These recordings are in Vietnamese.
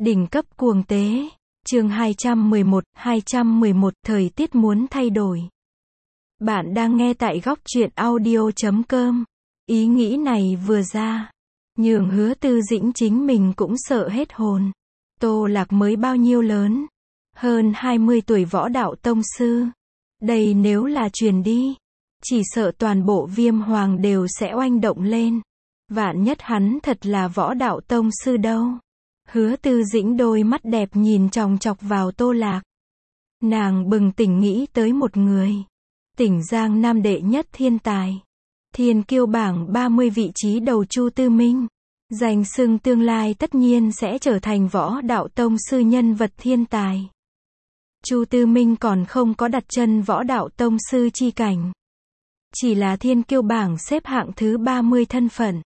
Đỉnh cấp cuồng tế. Chương 211, thời tiết muốn thay đổi. Bạn đang nghe tại góc truyện audio.com. Ý nghĩ này vừa ra, nhường Hứa Tư Dĩnh chính mình cũng sợ hết hồn. Tô Lạc mới bao nhiêu lớn? Hơn 20 tuổi võ đạo tông sư. Đây nếu là truyền đi, chỉ sợ toàn bộ Viêm Hoàng đều sẽ oanh động lên. Vạn nhất hắn thật là võ đạo tông sư đâu. Hứa Tư Dĩnh đôi mắt đẹp nhìn chòng chọc vào Tô Lạc. Nàng bừng tỉnh nghĩ tới một người. Tỉnh Giang Nam đệ nhất thiên tài. Thiên kiêu bảng 30 vị trí đầu Chu Tư Minh. Danh xưng tương lai tất nhiên sẽ trở thành võ đạo tông sư nhân vật thiên tài. Chu Tư Minh còn không có đặt chân võ đạo tông sư chi cảnh. Chỉ là thiên kiêu bảng xếp hạng thứ 30 thân phận.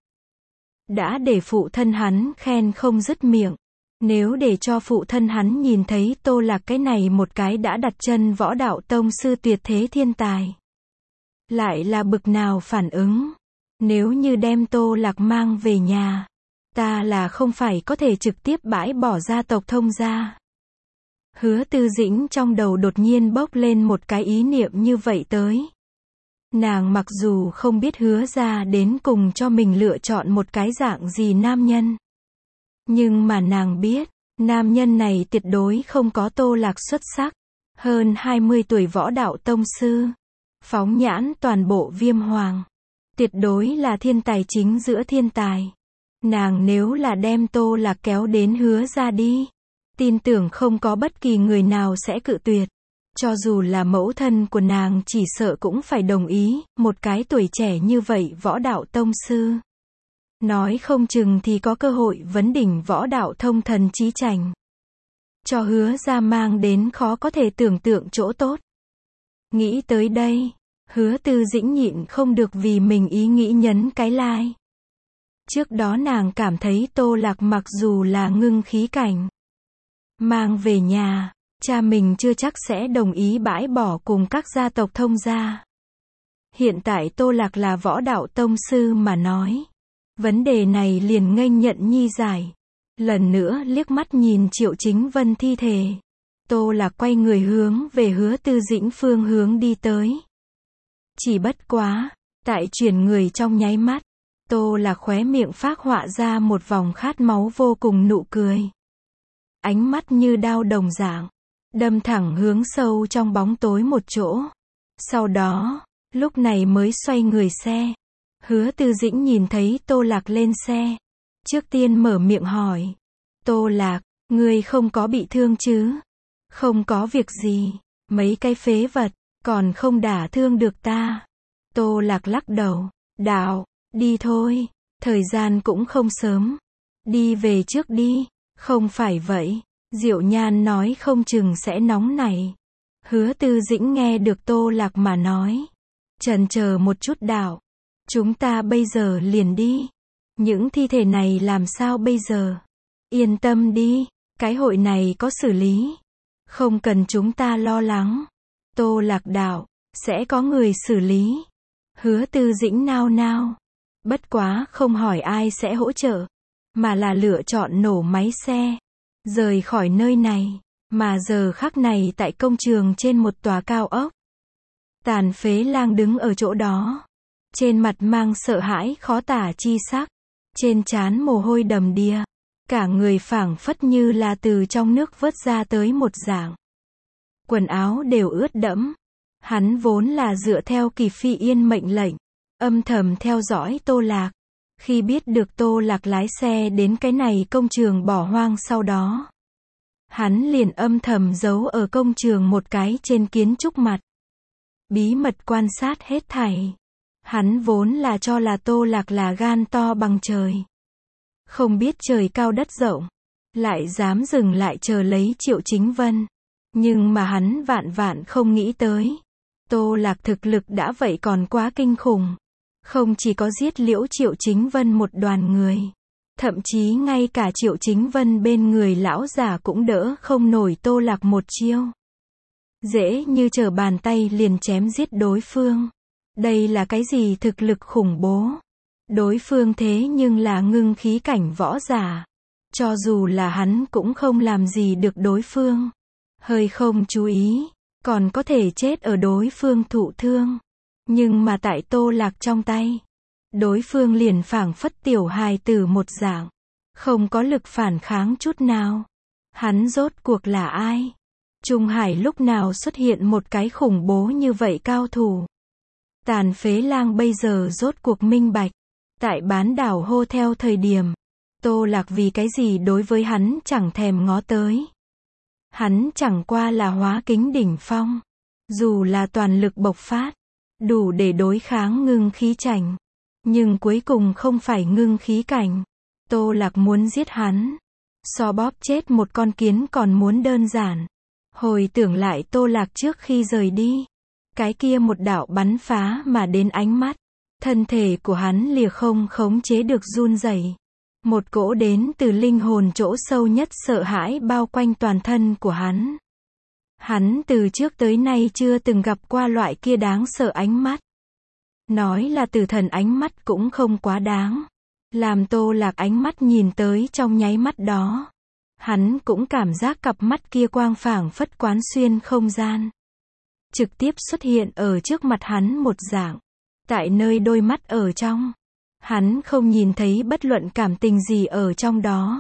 Đã để phụ thân hắn khen không dứt miệng. Nếu để cho phụ thân hắn nhìn thấy Tô Lạc cái này một cái đã đặt chân võ đạo tông sư tuyệt thế thiên tài, lại là bực nào phản ứng. Nếu như đem Tô Lạc mang về nhà, ta là không phải có thể trực tiếp bãi bỏ gia tộc Thông gia. Hứa Tư Dĩnh trong đầu đột nhiên bốc lên một cái ý niệm như vậy tới. Nàng mặc dù không biết Hứa gia đến cùng cho mình lựa chọn một cái dạng gì nam nhân, nhưng mà nàng biết, nam nhân này tuyệt đối không có Tô Lạc xuất sắc. Hơn 20 tuổi võ đạo tông sư, phóng nhãn toàn bộ Viêm Hoàng, tuyệt đối là thiên tài chính giữa thiên tài. Nàng nếu là đem Tô Lạc kéo đến Hứa gia đi, tin tưởng không có bất kỳ người nào sẽ cự tuyệt. Cho dù là mẫu thân của nàng chỉ sợ cũng phải đồng ý, một cái tuổi trẻ như vậy võ đạo tông sư. Nói không chừng thì có cơ hội vấn đỉnh võ đạo thông thần chí chành. Cho Hứa gia mang đến khó có thể tưởng tượng chỗ tốt. Nghĩ tới đây, Hứa Tư Dĩnh nhịn không được vì mình ý nghĩ nhấn cái like. Trước đó nàng cảm thấy Tô Lạc mặc dù là ngưng khí cảnh, mang về nhà, cha mình chưa chắc sẽ đồng ý bãi bỏ cùng các gia tộc Thông gia. Hiện tại Tô Lạc là võ đạo tông sư mà nói, vấn đề này liền nghênh nhận nhi giải. Lần nữa liếc mắt nhìn Triệu Chính Vân thi thể, Tô Lạc quay người hướng về Hứa Tư Dĩnh phương hướng đi tới. Chỉ bất quá, tại chuyển người trong nháy mắt, Tô Lạc khóe miệng phác họa ra một vòng khát máu vô cùng nụ cười. Ánh mắt như đao đồng dạng, đâm thẳng hướng sâu trong bóng tối một chỗ. Sau đó, lúc này mới xoay người xe. Hứa Tư Dĩnh nhìn thấy Tô Lạc lên xe, trước tiên mở miệng hỏi. Tô Lạc, ngươi không có bị thương chứ? Không có việc gì, mấy cái phế vật, còn không đả thương được ta. Tô Lạc lắc đầu, đạo, đi thôi, thời gian cũng không sớm. Đi về trước đi. Không phải vậy, Diệu Nhan nói không chừng sẽ nóng này. Hứa Tư Dĩnh nghe được Tô Lạc mà nói, chần chờ một chút đạo. Chúng ta bây giờ liền đi. Những thi thể này làm sao bây giờ? Yên tâm đi, cái hội này có xử lý. Không cần chúng ta lo lắng. Tô Lạc đạo, sẽ có người xử lý. Hứa Tư Dĩnh nao nao. Bất quá không hỏi ai sẽ hỗ trợ, mà là lựa chọn nổ máy xe, rời khỏi nơi này. Mà giờ khắc này tại công trường trên một tòa cao ốc, Tàn Phế Lang đứng ở chỗ đó. Trên mặt mang sợ hãi khó tả chi sắc, trên trán mồ hôi đầm đìa, cả người phảng phất như là từ trong nước vớt ra tới một dạng. Quần áo đều ướt đẫm. Hắn vốn là dựa theo Kỳ Phi Yên mệnh lệnh, âm thầm theo dõi Tô Lạc. Khi biết được Tô Lạc lái xe đến cái này công trường bỏ hoang sau đó, hắn liền âm thầm giấu ở công trường một cái trên kiến trúc mặt, bí mật quan sát hết thảy. Hắn vốn là cho là Tô Lạc là gan to bằng trời, không biết trời cao đất rộng, lại dám dừng lại chờ lấy Triệu Chính Vân. Nhưng mà hắn vạn vạn không nghĩ tới, Tô Lạc thực lực đã vậy còn quá kinh khủng. Không chỉ có giết liễu Triệu Chính Vân một đoàn người, thậm chí ngay cả Triệu Chính Vân bên người lão giả cũng đỡ không nổi Tô Lạc một chiêu. Dễ như trở bàn tay liền chém giết đối phương. Đây là cái gì thực lực khủng bố? Đối phương thế nhưng là ngưng khí cảnh võ giả. Cho dù là hắn cũng không làm gì được đối phương. Hơi không chú ý, còn có thể chết ở đối phương thụ thương. Nhưng mà tại Tô Lạc trong tay, đối phương liền phảng phất tiểu hài tử một dạng, không có lực phản kháng chút nào. Hắn rốt cuộc là ai? Trung Hải lúc nào xuất hiện một cái khủng bố như vậy cao thủ? Tàn Phế Lang bây giờ rốt cuộc minh bạch. Tại bán đảo hotel thời điểm, Tô Lạc vì cái gì đối với hắn chẳng thèm ngó tới. Hắn chẳng qua là hóa kính đỉnh phong. Dù là toàn lực bộc phát, đủ để đối kháng ngưng khí cảnh. Nhưng cuối cùng không phải ngưng khí cảnh. Tô Lạc muốn giết hắn, so bóp chết một con kiến còn muốn đơn giản. Hồi tưởng lại Tô Lạc trước khi rời đi, cái kia một đạo bắn phá mà đến ánh mắt, thân thể của hắn lìa không khống chế được run rẩy. Một cỗ đến từ linh hồn chỗ sâu nhất sợ hãi bao quanh toàn thân của hắn. Hắn từ trước tới nay chưa từng gặp qua loại kia đáng sợ ánh mắt. Nói là tử thần ánh mắt cũng không quá đáng. Làm Tô Lạc ánh mắt nhìn tới trong nháy mắt đó, hắn cũng cảm giác cặp mắt kia quang phảng phất quán xuyên không gian. Trực tiếp xuất hiện ở trước mặt hắn một dạng. Tại nơi đôi mắt ở trong, hắn không nhìn thấy bất luận cảm tình gì ở trong đó.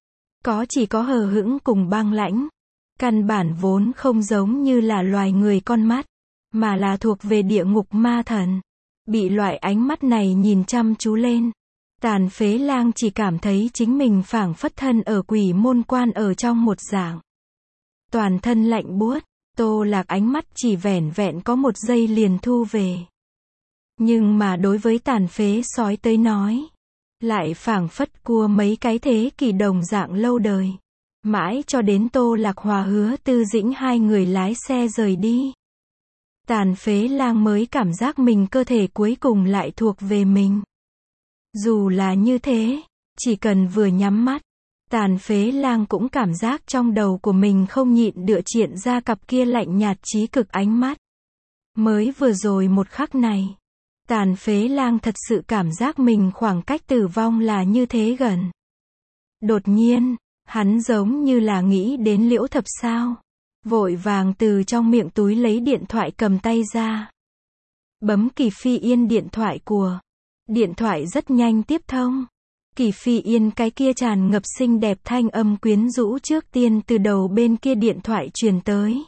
Chỉ có hờ hững cùng băng lãnh. Căn bản vốn không giống như là loài người con mắt, mà là thuộc về địa ngục ma thần. Bị loại ánh mắt này nhìn chăm chú lên, Tàn Phế Lang chỉ cảm thấy chính mình phảng phất thân ở quỷ môn quan ở trong một dạng. Toàn thân lạnh buốt, Tô Lạc ánh mắt chỉ vẻn vẹn có một giây liền thu về. Nhưng mà đối với tàn phế sói tới nói, lại phảng phất cua mấy cái thế kỷ đồng dạng lâu đời. Mãi cho đến Tô Lạc hòa Hứa Tư Dĩnh hai người lái xe rời đi, Tàn Phế Lang mới cảm giác mình cơ thể cuối cùng lại thuộc về mình. Dù là như thế, chỉ cần vừa nhắm mắt, Tàn Phế Lang cũng cảm giác trong đầu của mình không nhịn được hiện ra cặp kia lạnh nhạt chí cực ánh mắt. Mới vừa rồi một khắc này, Tàn Phế Lang thật sự cảm giác mình khoảng cách tử vong là như thế gần. Đột nhiên, hắn giống như là nghĩ đến Liễu Thập sao. Vội vàng từ trong miệng túi lấy điện thoại cầm tay ra. Bấm Kỳ Phi Yên điện thoại của. Điện thoại rất nhanh tiếp thông. Kỳ Phi Yên cái kia tràn ngập xinh đẹp thanh âm quyến rũ trước tiên từ đầu bên kia điện thoại truyền tới.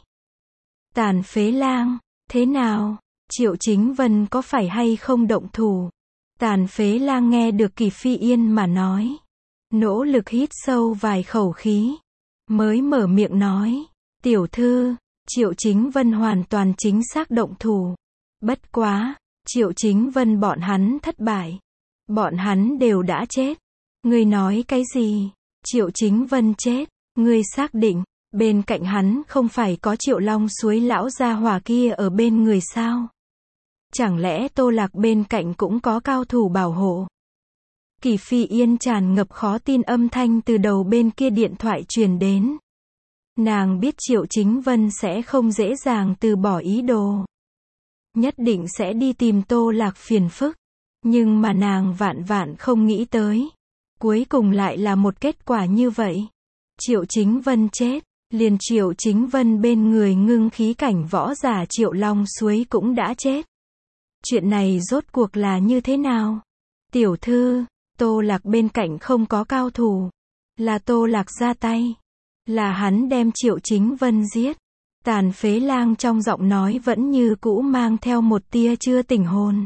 Tàn Phế Lang, thế nào? Triệu Chính Vân có phải hay không động thủ? Tàn Phế Lang nghe được Kỳ Phi Yên mà nói. Nỗ lực hít sâu vài khẩu khí. Mới mở miệng nói. Tiểu thư, Triệu Chính Vân hoàn toàn chính xác động thủ. Bất quá, Triệu Chính Vân bọn hắn thất bại. Bọn hắn đều đã chết. Ngươi nói cái gì? Triệu Chính Vân chết. Ngươi xác định, bên cạnh hắn không phải có Triệu Long Suối lão gia hỏa kia ở bên người sao? Chẳng lẽ Tô Lạc bên cạnh cũng có cao thủ bảo hộ? Kỳ Phi Yên tràn ngập khó tin âm thanh từ đầu bên kia điện thoại truyền đến. Nàng biết Triệu Chính Vân sẽ không dễ dàng từ bỏ ý đồ. Nhất định sẽ đi tìm Tô Lạc phiền phức. Nhưng mà nàng vạn vạn không nghĩ tới. Cuối cùng lại là một kết quả như vậy. Triệu Chính Vân chết. Liền Triệu Chính Vân bên người ngưng khí cảnh võ giả Triệu Long Suối cũng đã chết. Chuyện này rốt cuộc là như thế nào? Tiểu thư, Tô Lạc bên cạnh không có cao thủ. Là Tô Lạc ra tay. Là hắn đem Triệu Chính Vân giết. Tàn Phế Lang trong giọng nói vẫn như cũ mang theo một tia chưa tỉnh hồn.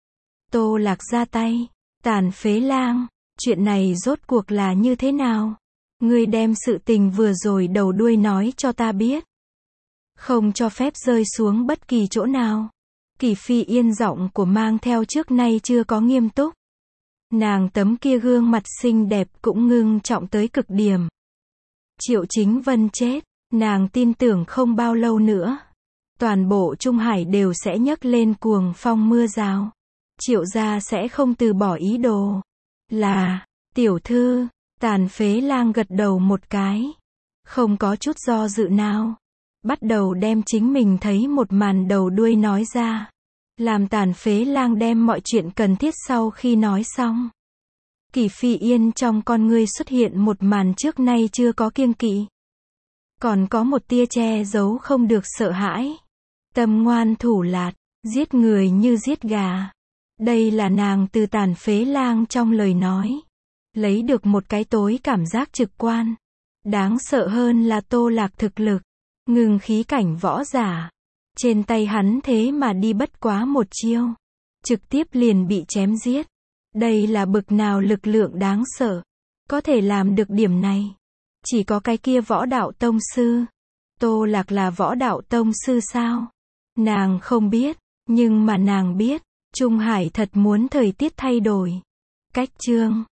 Tô Lạc ra tay. Tàn Phế Lang, chuyện này rốt cuộc là như thế nào? Ngươi đem sự tình vừa rồi đầu đuôi nói cho ta biết. Không cho phép rơi xuống bất kỳ chỗ nào. Kỳ Phi Yên giọng của mang theo trước nay chưa có nghiêm túc. Nàng tấm kia gương mặt xinh đẹp cũng ngưng trọng tới cực điểm. Triệu Chính Vân chết, nàng tin tưởng không bao lâu nữa, toàn bộ Trung Hải đều sẽ nhấc lên cuồng phong mưa rào. Triệu gia sẽ không từ bỏ ý đồ. Là, tiểu thư, Tàn Phế Lang gật đầu một cái. Không có chút do dự nào. Bắt đầu đem chính mình thấy một màn đầu đuôi nói ra. Làm Tàn Phế Lang đem mọi chuyện cần thiết sau khi nói xong. Kỷ Phi Yên trong con ngươi xuất hiện một màn trước nay chưa có kiêng kỵ. Còn có một tia che giấu không được sợ hãi. Tâm ngoan thủ lạt, giết người như giết gà. Đây là nàng từ Tàn Phế Lang trong lời nói. Lấy được một cái tối cảm giác trực quan. Đáng sợ hơn là Tô Lạc thực lực. Ngừng khí cảnh võ giả. Trên tay hắn thế mà đi bất quá một chiêu. Trực tiếp liền bị chém giết. Đây là bực nào lực lượng đáng sợ. Có thể làm được điểm này. Chỉ có cái kia võ đạo tông sư. Tô Lạc là võ đạo tông sư sao? Nàng không biết. Nhưng mà nàng biết. Trung Hải thật muốn thời tiết thay đổi. Cách chương